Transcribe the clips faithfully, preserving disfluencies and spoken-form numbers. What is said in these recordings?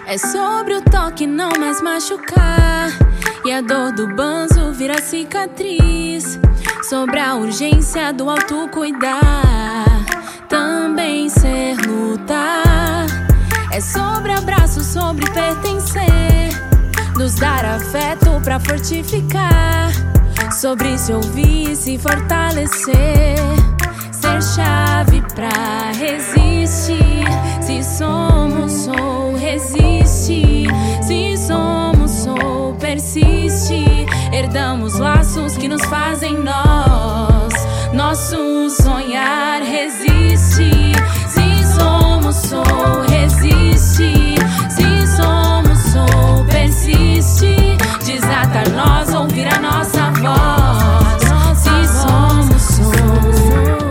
É sobre o toque não mais machucar, e a dor do banzo vira cicatriz. Sobre a urgência do autocuidar, também ser lutar. É sobre abraço, sobre pertencer, nos dar afeto pra fortificar. Sobre se ouvir e se fortalecer, ser chave pra resistir. Se somos, sou, resiste. Se somos, sou, persiste. Herdamos laços que nos fazem nós. Nosso sonhar resiste. Se somos, sou, resiste. Se somos, sou, persiste. Desatar nós, ouvir a nossa voz. Se somos, sou.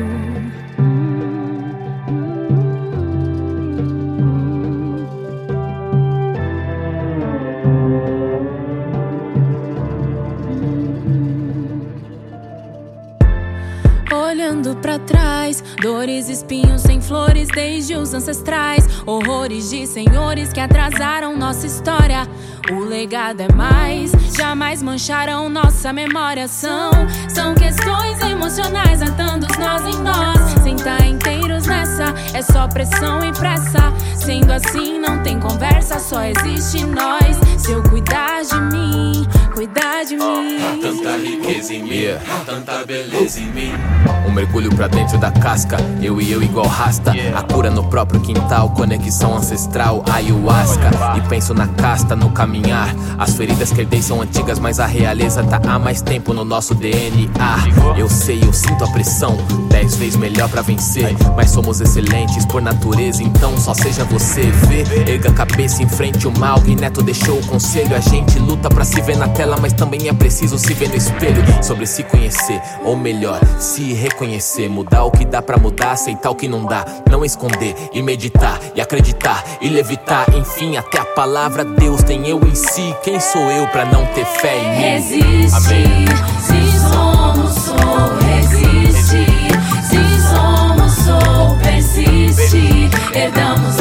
Olhando pra trás, dores, espinhos sem flores desde os ancestrais. Horrores de senhores que atrasaram nossa história. O legado é mais, jamais mancharão nossa memória. São, são questões emocionais atando nós em nós. Sem tá inteiros nessa, é só pressão e pressa. Sendo assim não tem conversa, só existe nós. Se eu cuidar de mim, cuidar de mim. Oh, tanta riqueza em mim, yeah. Tanta beleza em mim. Um mergulho pra dentro da casca, eu e eu igual rasta. A cura no próprio quintal, conexão ancestral, ayahuasca. E penso na casta, no caminhar. As feridas que herdei são antigas, mas a realeza tá há mais tempo no nosso D N A. Eu sei, eu sinto a pressão, dez vezes melhor pra vencer. Mas somos excelentes por natureza, então só seja você. Vê, erga a cabeça, enfrente o mal. E Neto deixou o conselho, a gente luta pra se ver na tela, mas também é preciso se ver no espelho. Sobre se conhecer, ou melhor, se reconhecer. Mudar o que dá pra mudar, aceitar o que não dá. Não esconder e meditar e acreditar e levitar. Enfim, até a palavra Deus tem eu em si. Quem sou eu pra não ter fé em mim? Resiste. Amém. Se somos, sou, resiste. Se somos, sou, persiste. Herdamos